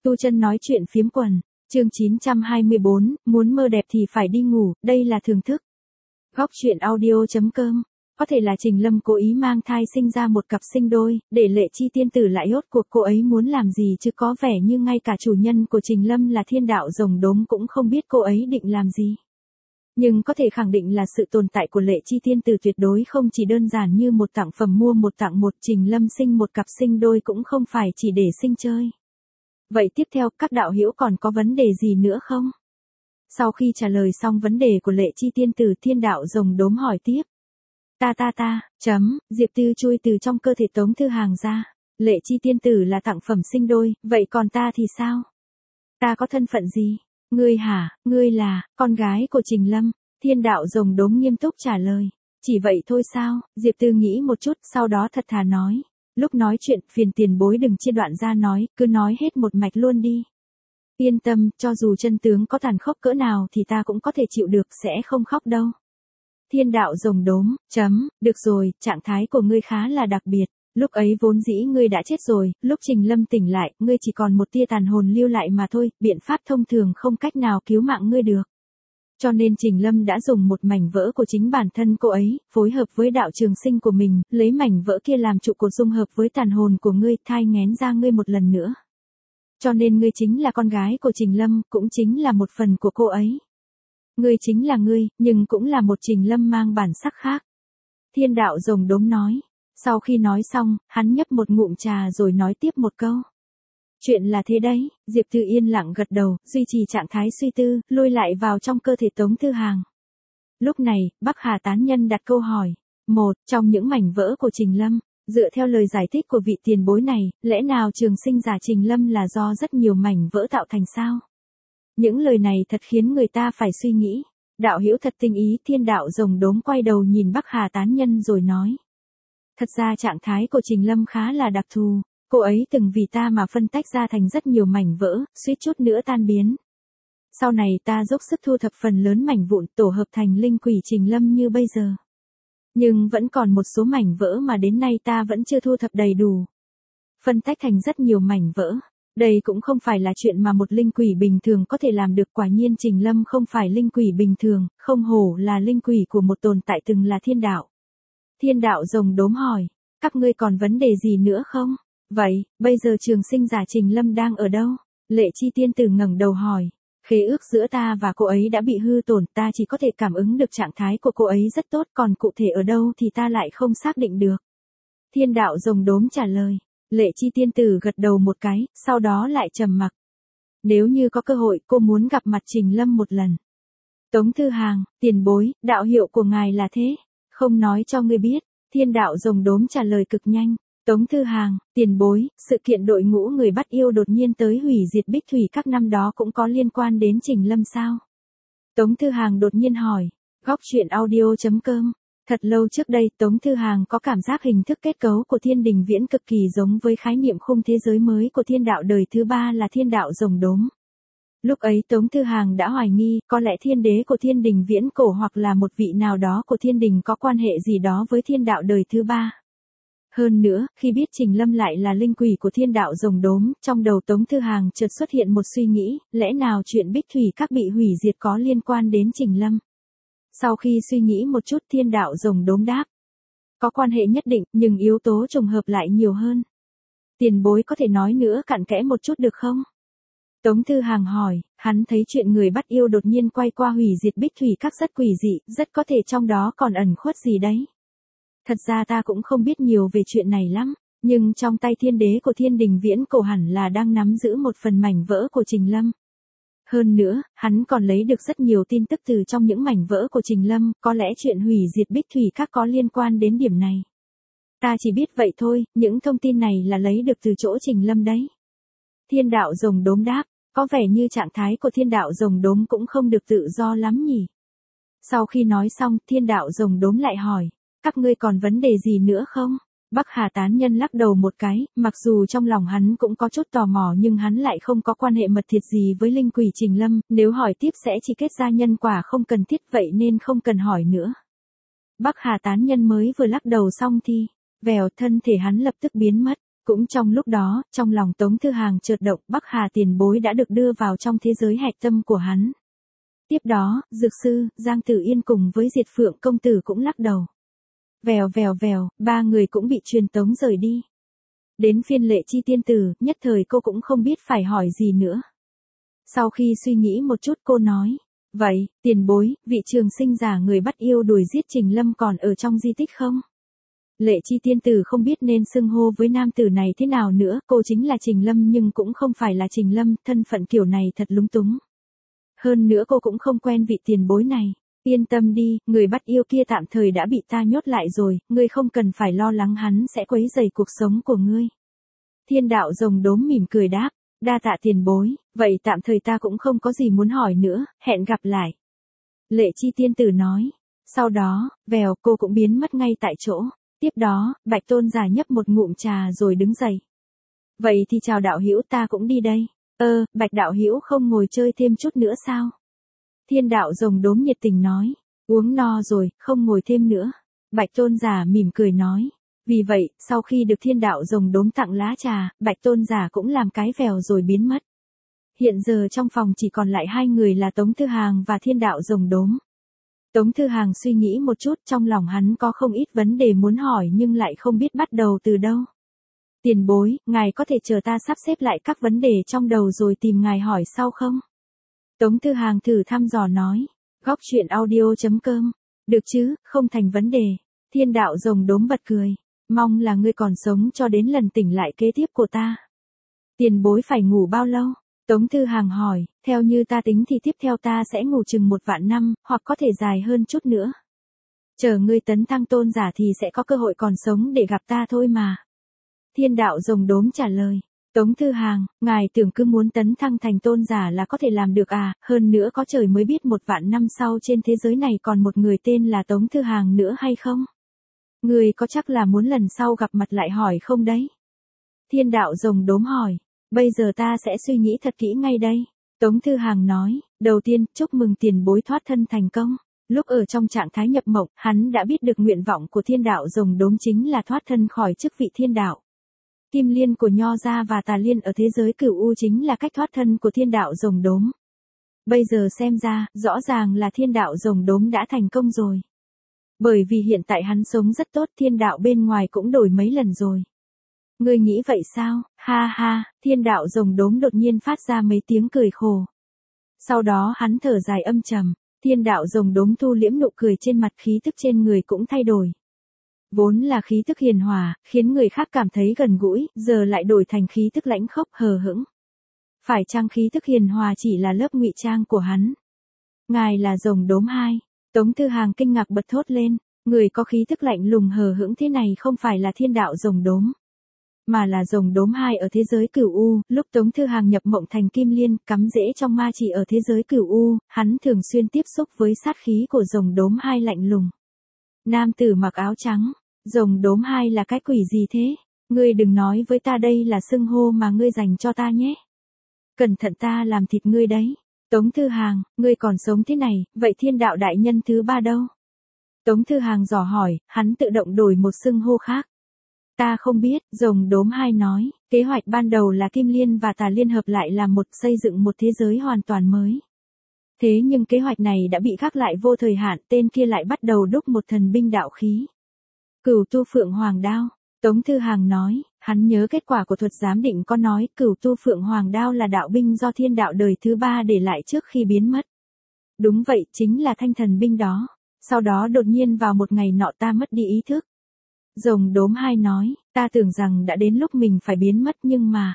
Tu Chân nói chuyện phiếm quần, chương 924, muốn mơ đẹp thì phải đi ngủ, đây là thưởng thức. Góc truyện audio.com. Có thể là Trình Lâm cố ý mang thai sinh ra một cặp sinh đôi, để Lệ Chi tiên tử lại rốt cuộc cô ấy muốn làm gì, chứ có vẻ như ngay cả chủ nhân của Trình Lâm là Thiên Đạo Rồng Đốm cũng không biết cô ấy định làm gì. Nhưng có thể khẳng định là sự tồn tại của Lệ Chi tiên tử tuyệt đối không chỉ đơn giản như một tặng phẩm mua một tặng một. Trình Lâm sinh một cặp sinh đôi cũng không phải chỉ để sinh chơi. Vậy tiếp theo các đạo hữu còn có vấn đề gì nữa không? Sau khi trả lời xong vấn đề của Lệ Chi tiên tử, Thiên Đạo Rồng Đốm hỏi tiếp. Diệp Tư chui từ trong cơ thể Tống Thư Hàng ra. Lệ Chi tiên tử là tặng phẩm sinh đôi, vậy còn ta thì sao? Ta có thân phận gì? Ngươi hả? Ngươi là con gái của Trình Lâm. Thiên Đạo Rồng Đốm nghiêm túc trả lời. Chỉ vậy thôi sao? Diệp Tư nghĩ một chút, sau đó thật thà nói. Lúc nói chuyện, phiền tiền bối đừng chia đoạn ra nói, cứ nói hết một mạch luôn đi. Yên tâm, cho dù chân tướng có tàn khốc cỡ nào thì ta cũng có thể chịu được, sẽ không khóc đâu. Thiên Đạo Rồng Đốm, được rồi, trạng thái của ngươi khá là đặc biệt. Lúc ấy vốn dĩ ngươi đã chết rồi, lúc Trình Lâm tỉnh lại, ngươi chỉ còn một tia tàn hồn lưu lại mà thôi, biện pháp thông thường không cách nào cứu mạng ngươi được. Cho nên Trình Lâm đã dùng một mảnh vỡ của chính bản thân cô ấy, phối hợp với đạo trường sinh của mình, lấy mảnh vỡ kia làm trụ cột dung hợp với tàn hồn của ngươi, thai nghén ra ngươi một lần nữa. Cho nên ngươi chính là con gái của Trình Lâm, cũng chính là một phần của cô ấy. Ngươi chính là ngươi, nhưng cũng là một Trình Lâm mang bản sắc khác. Thiên Đạo Rồng Đốm nói. Sau khi nói xong, hắn nhấp một ngụm trà rồi nói tiếp một câu. Chuyện là thế đấy, Diệp Tư yên lặng gật đầu, duy trì trạng thái suy tư, lôi lại vào trong cơ thể Tống Thư Hàng. Lúc này, Bắc Hà tán nhân đặt câu hỏi. Một, trong những mảnh vỡ của Trình Lâm, dựa theo lời giải thích của vị tiền bối này, lẽ nào trường sinh giả Trình Lâm là do rất nhiều mảnh vỡ tạo thành sao? Những lời này thật khiến người ta phải suy nghĩ. Đạo hữu thật tinh ý. Thiên Đạo Rồng Đốm quay đầu nhìn Bắc Hà tán nhân rồi nói. Thật ra trạng thái của Trình Lâm khá là đặc thù. Cô ấy từng vì ta mà phân tách ra thành rất nhiều mảnh vỡ, suýt chút nữa tan biến. Sau này ta dốc sức thu thập phần lớn mảnh vụn tổ hợp thành linh quỷ Trình Lâm như bây giờ. Nhưng vẫn còn một số mảnh vỡ mà đến nay ta vẫn chưa thu thập đầy đủ. Phân tách thành rất nhiều mảnh vỡ. Đây cũng không phải là chuyện mà một linh quỷ bình thường có thể làm được. Quả nhiên Trình Lâm không phải linh quỷ bình thường, không hổ là linh quỷ của một tồn tại từng là thiên đạo. Thiên Đạo Rồng Đốm hỏi, các ngươi còn vấn đề gì nữa không? Vậy, bây giờ trường sinh giả Trình Lâm đang ở đâu? Lệ Chi tiên tử ngẩng đầu hỏi. Khế ước giữa ta và cô ấy đã bị hư tổn, ta chỉ có thể cảm ứng được trạng thái của cô ấy rất tốt, còn cụ thể ở đâu thì ta lại không xác định được. Thiên Đạo Rồng Đốm trả lời. Lệ Chi tiên tử gật đầu một cái, sau đó lại trầm mặc. Nếu như có cơ hội, cô muốn gặp mặt Trình Lâm một lần. Tống Thư Hàng, tiền bối, đạo hiệu của ngài là thế. Không nói cho ngươi biết. Thiên Đạo Rồng Đốm trả lời cực nhanh. Tống Thư Hàng, tiền bối, sự kiện đội ngũ người bắt yêu đột nhiên tới hủy diệt Bích Thủy các năm đó cũng có liên quan đến Trình Lâm sao? Tống Thư Hàng đột nhiên hỏi. Góc truyện audio.com. Thật lâu trước đây, Tống Thư Hàng có cảm giác hình thức kết cấu của Thiên Đình Viễn cực kỳ giống với khái niệm khung thế giới mới của thiên đạo đời thứ ba là Thiên Đạo Rồng Đốm. Lúc ấy Tống Thư Hàng đã hoài nghi, có lẽ thiên đế của Thiên Đình Viễn cổ hoặc là một vị nào đó của thiên đình có quan hệ gì đó với thiên đạo đời thứ ba. Hơn nữa, khi biết Trình Lâm lại là linh quỷ của Thiên Đạo Rồng Đốm, trong đầu Tống Thư Hàng chợt xuất hiện một suy nghĩ, lẽ nào chuyện Bích Thủy các bị hủy diệt có liên quan đến Trình Lâm? Sau khi suy nghĩ một chút, Thiên Đạo Rồng Đốm đáp. Có quan hệ nhất định, nhưng yếu tố trùng hợp lại nhiều hơn. Tiền bối có thể nói nữa cặn kẽ một chút được không? Tống Thư Hàng hỏi, hắn thấy chuyện người bắt yêu đột nhiên quay qua hủy diệt Bích Thủy các rất quỷ dị, rất có thể trong đó còn ẩn khuất gì đấy. Thật ra ta cũng không biết nhiều về chuyện này lắm, nhưng trong tay thiên đế của Thiên Đình Viễn cổ hẳn là đang nắm giữ một phần mảnh vỡ của Trình Lâm. Hơn nữa, hắn còn lấy được rất nhiều tin tức từ trong những mảnh vỡ của Trình Lâm, có lẽ chuyện hủy diệt Bích Thủy các có liên quan đến điểm này. Ta chỉ biết vậy thôi, những thông tin này là lấy được từ chỗ Trình Lâm đấy. Thiên Đạo Rồng Đốm đáp, có vẻ như trạng thái của Thiên Đạo Rồng Đốm cũng không được tự do lắm nhỉ. Sau khi nói xong, Thiên Đạo Rồng Đốm lại hỏi, các ngươi còn vấn đề gì nữa không? Bắc Hà tán nhân lắc đầu một cái, mặc dù trong lòng hắn cũng có chút tò mò nhưng hắn lại không có quan hệ mật thiết gì với linh quỷ Trình Lâm, nếu hỏi tiếp sẽ chỉ kết ra nhân quả không cần thiết, vậy nên không cần hỏi nữa. Bắc Hà tán nhân mới vừa lắc đầu xong thì, vèo, thân thể hắn lập tức biến mất. Cũng trong lúc đó, trong lòng Tống Thư Hàng chợt động, Bắc Hà tiền bối đã được đưa vào trong thế giới hạch tâm của hắn. Tiếp đó, Dược Sư, Giang Tử Yên cùng với Diệt Phượng công tử cũng lắc đầu. Vèo vèo vèo, ba người cũng bị truyền tống rời đi. Đến phiên Lệ Chi tiên tử, nhất thời cô cũng không biết phải hỏi gì nữa. Sau khi suy nghĩ một chút cô nói, vậy, tiền bối, vị trường sinh giả người bắt yêu đuổi giết Trình Lâm còn ở trong di tích không? Lệ Chi tiên tử không biết nên xưng hô với nam tử này thế nào nữa, cô chính là Trình Lâm nhưng cũng không phải là Trình Lâm, thân phận kiểu này thật lúng túng. Hơn nữa cô cũng không quen vị tiền bối này. Yên tâm đi, người bắt yêu kia tạm thời đã bị ta nhốt lại rồi, ngươi không cần phải lo lắng hắn sẽ quấy rầy cuộc sống của ngươi. Thiên đạo rồng đốm mỉm cười đáp, đa tạ tiền bối, vậy tạm thời ta cũng không có gì muốn hỏi nữa, hẹn gặp lại. Lệ Chi tiên tử nói, sau đó, vèo cô cũng biến mất ngay tại chỗ, tiếp đó, Bạch Tôn giả nhấp một ngụm trà rồi đứng dậy. Vậy thì chào đạo hữu ta cũng đi đây, Bạch đạo hữu không ngồi chơi thêm chút nữa sao? Thiên đạo rồng đốm nhiệt tình nói, uống no rồi, không ngồi thêm nữa. Bạch Tôn giả mỉm cười nói. Vì vậy, sau khi được thiên đạo rồng đốm tặng lá trà, Bạch Tôn giả cũng làm cái vèo rồi biến mất. Hiện giờ trong phòng chỉ còn lại hai người là Tống Thư Hàng và thiên đạo rồng đốm. Tống Thư Hàng suy nghĩ một chút, trong lòng hắn có không ít vấn đề muốn hỏi nhưng lại không biết bắt đầu từ đâu. Tiền bối, ngài có thể chờ ta sắp xếp lại các vấn đề trong đầu rồi tìm ngài hỏi sau không? Tống Thư Hàng thử thăm dò nói, góc chuyện audio.com, được chứ, không thành vấn đề. Thiên đạo rồng đốm bật cười, mong là ngươi còn sống cho đến lần tỉnh lại kế tiếp của ta. Tiền bối phải ngủ bao lâu? Tống Thư Hàng hỏi, theo như ta tính thì tiếp theo ta sẽ ngủ chừng 1.000 năm, hoặc có thể dài hơn chút nữa. Chờ ngươi tấn thăng tôn giả thì sẽ có cơ hội còn sống để gặp ta thôi mà. Thiên đạo rồng đốm trả lời. Tống Thư Hàng, ngài tưởng cứ muốn tấn thăng thành tôn giả là có thể làm được à, hơn nữa có trời mới biết 1.000 năm sau trên thế giới này còn một người tên là Tống Thư Hàng nữa hay không? Người có chắc là muốn lần sau gặp mặt lại hỏi không đấy? Thiên đạo rồng đốm hỏi, bây giờ ta sẽ suy nghĩ thật kỹ ngay đây. Tống Thư Hàng nói, đầu tiên, chúc mừng tiền bối thoát thân thành công. Lúc ở trong trạng thái nhập mộng, hắn đã biết được nguyện vọng của thiên đạo rồng đốm chính là thoát thân khỏi chức vị thiên đạo. Kim liên của Nho gia và Tà liên ở thế giới Cửu U chính là cách thoát thân của thiên đạo rồng đốm. Bây giờ xem ra, rõ ràng là thiên đạo rồng đốm đã thành công rồi. Bởi vì hiện tại hắn sống rất tốt, thiên đạo bên ngoài cũng đổi mấy lần rồi. Ngươi nghĩ vậy sao? Ha ha, thiên đạo rồng đốm đột nhiên phát ra mấy tiếng cười khổ. Sau đó hắn thở dài âm trầm, thiên đạo rồng đốm thu liễm nụ cười trên mặt, khí tức trên người cũng thay đổi. Vốn là khí tức hiền hòa, khiến người khác cảm thấy gần gũi, giờ lại đổi thành khí tức lãnh khốc hờ hững. Phải chăng khí tức hiền hòa chỉ là lớp ngụy trang của hắn? Ngài là rồng đốm 2. Tống Thư Hàng kinh ngạc bật thốt lên, người có khí tức lạnh lùng hờ hững thế này không phải là thiên đạo rồng đốm, mà là rồng đốm 2 ở thế giới Cửu U. Lúc Tống Thư Hàng nhập mộng thành Kim Liên, cắm rễ trong ma chỉ ở thế giới Cửu U, hắn thường xuyên tiếp xúc với sát khí của rồng đốm 2 lạnh lùng. Nam tử mặc áo trắng, rồng đốm 2 là cái quỷ gì thế? Ngươi đừng nói với ta đây là xưng hô mà ngươi dành cho ta nhé. Cẩn thận ta làm thịt ngươi đấy. Tống Thư Hàng, ngươi còn sống thế này, vậy thiên đạo đại nhân thứ 3 đâu? Tống Thư Hàng dò hỏi, hắn tự động đổi một xưng hô khác. Ta không biết, rồng đốm 2 nói, kế hoạch ban đầu là Kim Liên và Tà liên hợp lại làm một, xây dựng một thế giới hoàn toàn mới. Thế nhưng kế hoạch này đã bị gác lại vô thời hạn, tên kia lại bắt đầu đúc một thần binh đạo khí. Cửu Tu Phượng Hoàng Đao. Tống Thư Hàng nói, hắn nhớ kết quả của thuật giám định có nói Cửu Tu Phượng Hoàng Đao là đạo binh do thiên đạo đời thứ 3 để lại trước khi biến mất. Đúng vậy, chính là thanh thần binh đó. Sau đó đột nhiên vào một ngày nọ ta mất đi ý thức. Rồng đốm 2 nói, ta tưởng rằng đã đến lúc mình phải biến mất nhưng mà.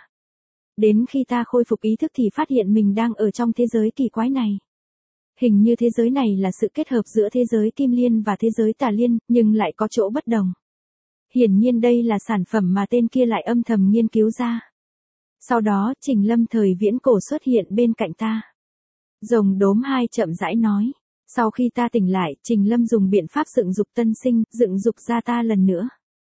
Đến khi ta khôi phục ý thức thì phát hiện mình đang ở trong thế giới kỳ quái này. Hình như thế giới này là sự kết hợp giữa thế giới Kim Liên và thế giới Tà liên, nhưng lại có chỗ bất đồng. Hiển nhiên đây là sản phẩm mà tên kia lại âm thầm nghiên cứu ra. Sau đó, Trình Lâm thời viễn cổ xuất hiện bên cạnh ta. Rồng đốm 2 chậm rãi nói. Sau khi ta tỉnh lại, Trình Lâm dùng biện pháp dựng dục tân sinh, dựng dục ra ta lần nữa.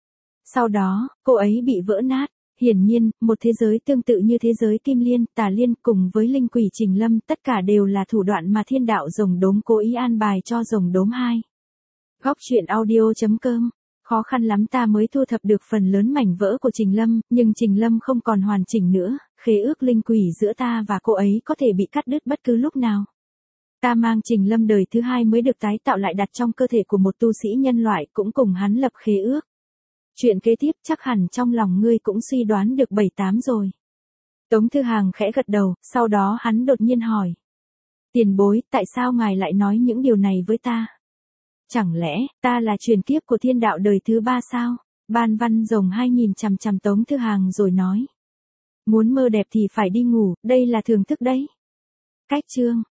Sau đó, cô ấy bị vỡ nát. Hiển nhiên, một thế giới tương tự như thế giới Kim Liên, Tà liên cùng với linh quỷ Trình Lâm, tất cả đều là thủ đoạn mà thiên đạo rồng đốm cố ý an bài cho rồng đốm 2. Góc chuyện audio.com Khó khăn lắm ta mới thu thập được phần lớn mảnh vỡ của Trình Lâm, nhưng Trình Lâm không còn hoàn chỉnh nữa, khế ước linh quỷ giữa ta và cô ấy có thể bị cắt đứt bất cứ lúc nào. Ta mang Trình Lâm đời thứ 2 mới được tái tạo lại đặt trong cơ thể của một tu sĩ nhân loại cũng cùng hắn lập khế ước. Chuyện kế tiếp chắc hẳn trong lòng ngươi cũng suy đoán được 7-8 rồi. Tống Thư Hàng khẽ gật đầu, sau đó hắn đột nhiên hỏi. Tiền bối, tại sao ngài lại nói những điều này với ta? Chẳng lẽ, ta là truyền kiếp của thiên đạo đời thứ 3 sao? Ban Văn Rồng 2000 chằm chằm Tống Thư Hàng rồi nói. Muốn mơ đẹp thì phải đi ngủ, đây là thưởng thức đấy. Cách chương